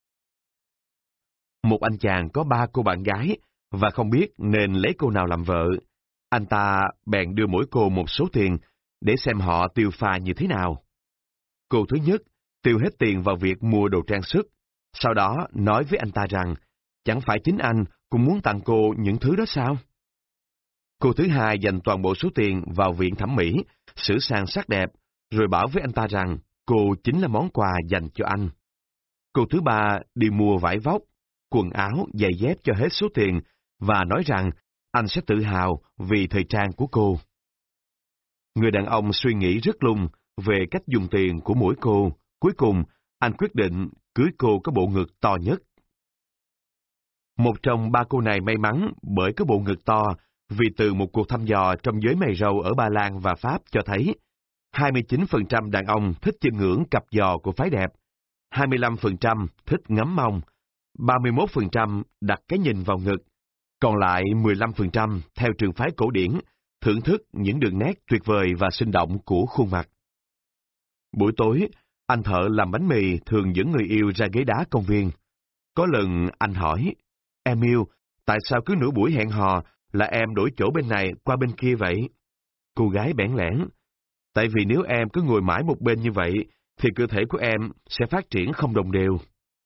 Một anh chàng có ba cô bạn gái, và không biết nên lấy cô nào làm vợ. Anh ta bèn đưa mỗi cô một số tiền, để xem họ tiêu pha như thế nào. Cô thứ nhất tiêu hết tiền vào việc mua đồ trang sức, sau đó nói với anh ta rằng, chẳng phải chính anh cũng muốn tặng cô những thứ đó sao? Cô thứ hai dành toàn bộ số tiền vào viện thẩm mỹ, sửa sang sắc đẹp, rồi bảo với anh ta rằng cô chính là món quà dành cho anh. Cô thứ ba đi mua vải vóc, quần áo, giày dép cho hết số tiền, và nói rằng anh sẽ tự hào vì thời trang của cô. Người đàn ông suy nghĩ rất lung, về cách dùng tiền của mỗi cô. Cuối cùng, anh quyết định cưới cô có bộ ngực to nhất. Một trong ba cô này may mắn bởi có bộ ngực to, vì từ một cuộc thăm dò trong giới mày râu ở Ba Lan và Pháp cho thấy hai mươi chín phần trăm đàn ông thích chiêm ngưỡng cặp giò của phái đẹp, hai mươi lăm phần trăm thích ngắm mông, ba mươi mốt phần trăm đặt cái nhìn vào ngực, còn lại mười lăm phần trăm theo trường phái cổ điển, thưởng thức những đường nét tuyệt vời và sinh động của khuôn mặt. Buổi tối, anh thợ làm bánh mì thường dẫn người yêu ra ghế đá công viên. Có lần anh hỏi, em yêu, tại sao cứ nửa buổi hẹn hò là em đổi chỗ bên này qua bên kia vậy? Cô gái bẽn lẽn, tại vì nếu em cứ ngồi mãi một bên như vậy, thì cơ thể của em sẽ phát triển không đồng đều.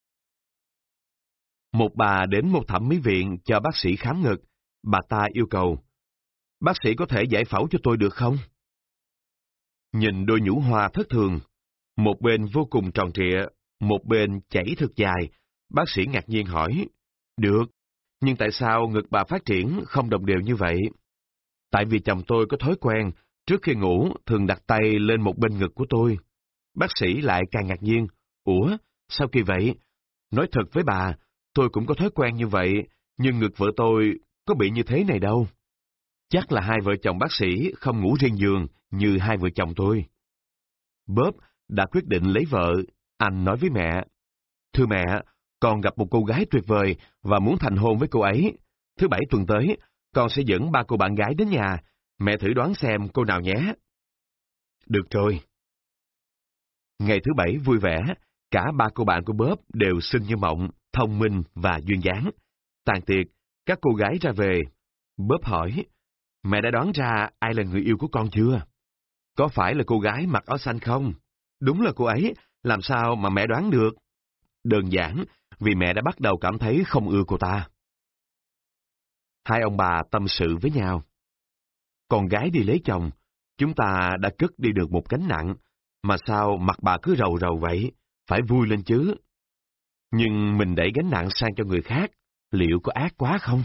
Một bà đến một thẩm mỹ viện cho bác sĩ khám ngực. Bà ta yêu cầu, bác sĩ có thể giải phẫu cho tôi được không? Nhìn đôi nhũ hoa thất thường, một bên vô cùng tròn trịa, một bên chảy thật dài, bác sĩ ngạc nhiên hỏi, được, nhưng tại sao ngực bà phát triển không đồng đều như vậy? Tại vì chồng tôi có thói quen, trước khi ngủ thường đặt tay lên một bên ngực của tôi. Bác sĩ lại càng ngạc nhiên, ủa, sao kỳ vậy? Nói thật với bà, tôi cũng có thói quen như vậy, nhưng ngực vợ tôi có bị như thế này đâu. Chắc là hai vợ chồng bác sĩ không ngủ riêng giường như hai vợ chồng tôi. Bob đã quyết định lấy vợ, anh nói với mẹ. Thưa mẹ, con gặp một cô gái tuyệt vời và muốn thành hôn với cô ấy. Thứ Bảy tuần tới, con sẽ dẫn ba cô bạn gái đến nhà. Mẹ thử đoán xem cô nào nhé. Được rồi. Ngày thứ Bảy vui vẻ, cả ba cô bạn của Bob đều xinh như mộng, thông minh và duyên dáng. Tàn tiệc, các cô gái ra về. Bob hỏi, mẹ đã đoán ra ai là người yêu của con chưa? Có phải là cô gái mặc áo xanh không? Đúng là cô ấy, làm sao mà mẹ đoán được? Đơn giản, vì mẹ đã bắt đầu cảm thấy không ưa cô ta. Hai ông bà tâm sự với nhau. Con gái đi lấy chồng, chúng ta đã cất đi được một gánh nặng, mà sao mặt bà cứ rầu rầu vậy? Phải vui lên chứ. Nhưng mình đẩy gánh nặng sang cho người khác, liệu có ác quá không?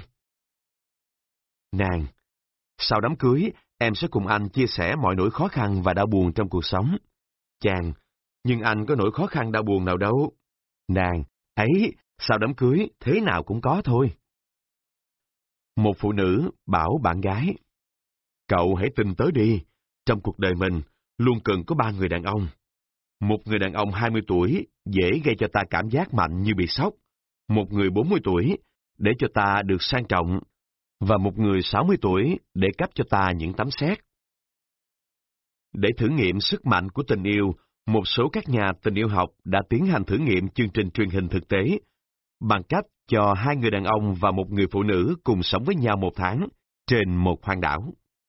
Nàng, sau đám cưới, em sẽ cùng anh chia sẻ mọi nỗi khó khăn và đau buồn trong cuộc sống. Chàng, nhưng anh có nỗi khó khăn đau buồn nào đâu. Nàng, ấy, sau đám cưới, thế nào cũng có thôi. Một phụ nữ bảo bạn gái, cậu hãy tin tớ đi, trong cuộc đời mình, luôn cần có ba người đàn ông. Một người đàn ông hai mươi tuổi, dễ gây cho ta cảm giác mạnh như bị sốc. Một người bốn mươi tuổi, để cho ta được sang trọng. Và một người sáu mươi tuổi, để cấp cho ta những tấm sét. Để thử nghiệm sức mạnh của tình yêu, một số các nhà tình yêu học đã tiến hành thử nghiệm chương trình truyền hình thực tế, bằng cách cho hai người đàn ông và một người phụ nữ cùng sống với nhau một tháng, trên một hoang đảo.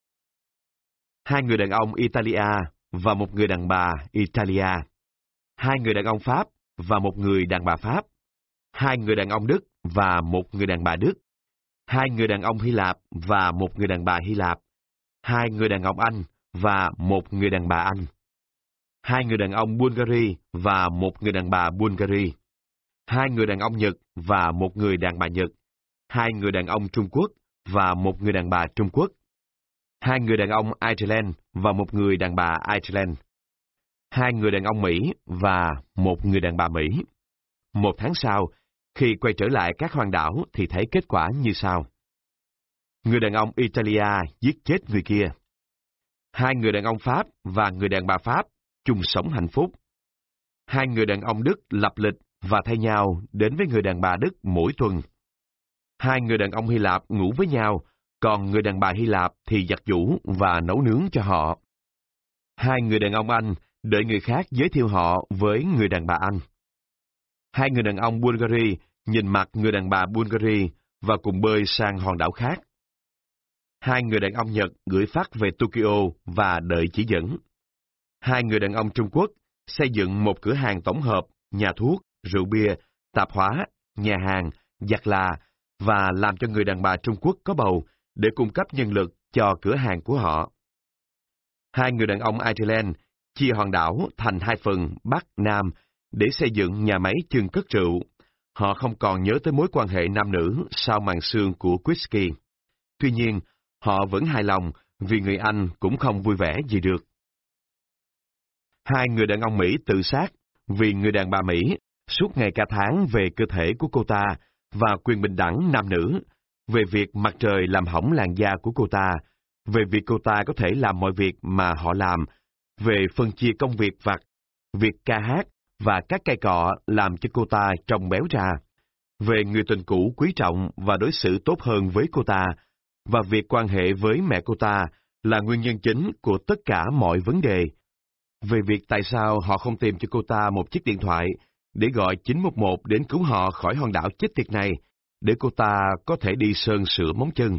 Hai người đàn ông Italia và một người đàn bà Italia. Hai người đàn ông Pháp và một người đàn bà Pháp. Hai người đàn ông Đức và một người đàn bà Đức. Hai người đàn ông Hy Lạp và một người đàn bà Hy Lạp. Hai người đàn ông Anh và một người đàn bà Anh. Hai người đàn ông Bulgari và một người đàn bà Bulgari. Hai người đàn ông Nhật và một người đàn bà Nhật. Hai người đàn ông Trung Quốc và một người đàn bà Trung Quốc. Hai người đàn ông Ireland và một người đàn bà Ireland. Hai người đàn ông Mỹ và một người đàn bà Mỹ. Một tháng sau, khi quay trở lại các hoang đảo thì thấy kết quả như sau. Người đàn ông Italia giết chết người kia. Hai người đàn ông Pháp và người đàn bà Pháp chung sống hạnh phúc. Hai người đàn ông Đức lập lịch và thay nhau đến với người đàn bà Đức mỗi tuần. Hai người đàn ông Hy Lạp ngủ với nhau, còn người đàn bà Hy Lạp thì giặt giũ và nấu nướng cho họ. Hai người đàn ông Anh đợi người khác giới thiệu họ với người đàn bà Anh. Hai người đàn ông Bulgari nhìn mặt người đàn bà Bulgari và cùng bơi sang hòn đảo khác. Hai người đàn ông Nhật gửi phát về Tokyo và đợi chỉ dẫn. Hai người đàn ông Trung Quốc xây dựng một cửa hàng tổng hợp, nhà thuốc, rượu bia, tạp hóa, nhà hàng, giặt là và làm cho người đàn bà Trung Quốc có bầu để cung cấp nhân lực cho cửa hàng của họ. Hai người đàn ông Ireland chia hòn đảo thành hai phần Bắc, Nam để xây dựng nhà máy chưng cất rượu. Họ không còn nhớ tới mối quan hệ nam nữ sau màn sương của whisky. Tuy nhiên, họ vẫn hài lòng vì người Anh cũng không vui vẻ gì được. Hai người đàn ông Mỹ tự sát vì người đàn bà Mỹ suốt ngày ca tháng về cơ thể của cô ta và quyền bình đẳng nam nữ, về việc mặt trời làm hỏng làn da của cô ta, về việc cô ta có thể làm mọi việc mà họ làm, về phân chia công việc vặt, việc ca hát và các cây cọ làm cho cô ta trông béo ra, về người tình cũ quý trọng và đối xử tốt hơn với cô ta, và việc quan hệ với mẹ cô ta là nguyên nhân chính của tất cả mọi vấn đề. Về việc tại sao họ không tìm cho cô ta một chiếc điện thoại để gọi chín một một đến cứu họ khỏi hòn đảo chết tiệt này, để cô ta có thể đi sơn sửa móng chân.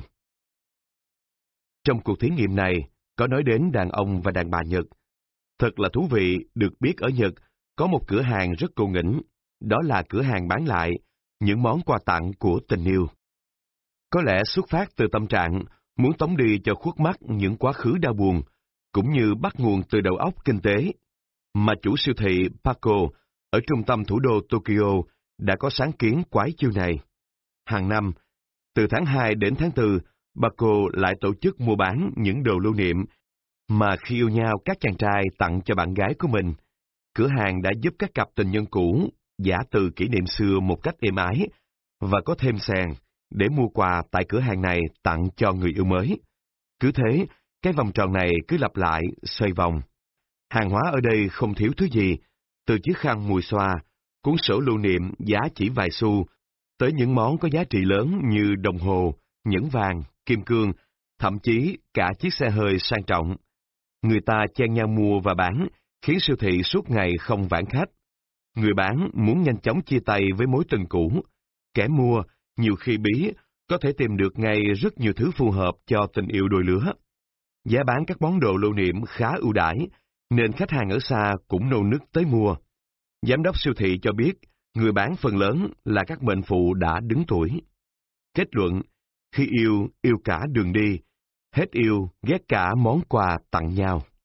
Trong cuộc thí nghiệm này, có nói đến đàn ông và đàn bà Nhật. Thật là thú vị được biết ở Nhật có một cửa hàng rất cô nghĩnh, đó là cửa hàng bán lại những món quà tặng của tình yêu. Có lẽ xuất phát từ tâm trạng muốn tống đi cho khuất mắt những quá khứ đau buồn, cũng như bắt nguồn từ đầu óc kinh tế, mà chủ siêu thị Paco ở trung tâm thủ đô Tokyo đã có sáng kiến quái chiêu này. Hàng năm, từ tháng hai đến tháng tư, Paco lại tổ chức mua bán những đồ lưu niệm mà khi yêu nhau các chàng trai tặng cho bạn gái của mình. Cửa hàng đã giúp các cặp tình nhân cũ giả từ kỷ niệm xưa một cách êm ái và có thêm sàn để mua quà tại cửa hàng này tặng cho người yêu mới. Cứ thế, cái vòng tròn này cứ lặp lại, xoay vòng. Hàng hóa ở đây không thiếu thứ gì, từ chiếc khăn mùi xoa, cuốn sổ lưu niệm giá chỉ vài xu, tới những món có giá trị lớn như đồng hồ, nhẫn vàng, kim cương, thậm chí cả chiếc xe hơi sang trọng. Người ta chen nhau mua và bán, khiến siêu thị suốt ngày không vãn khách. Người bán muốn nhanh chóng chia tay với mối tình cũ. Kẻ mua, nhiều khi bí, có thể tìm được ngay rất nhiều thứ phù hợp cho tình yêu đôi lứa. Giá bán các món đồ lưu niệm khá ưu đãi, nên khách hàng ở xa cũng nô nức tới mua. Giám đốc siêu thị cho biết, người bán phần lớn là các mệnh phụ đã đứng tuổi. Kết luận, khi yêu, yêu cả đường đi, hết yêu, ghét cả món quà tặng nhau.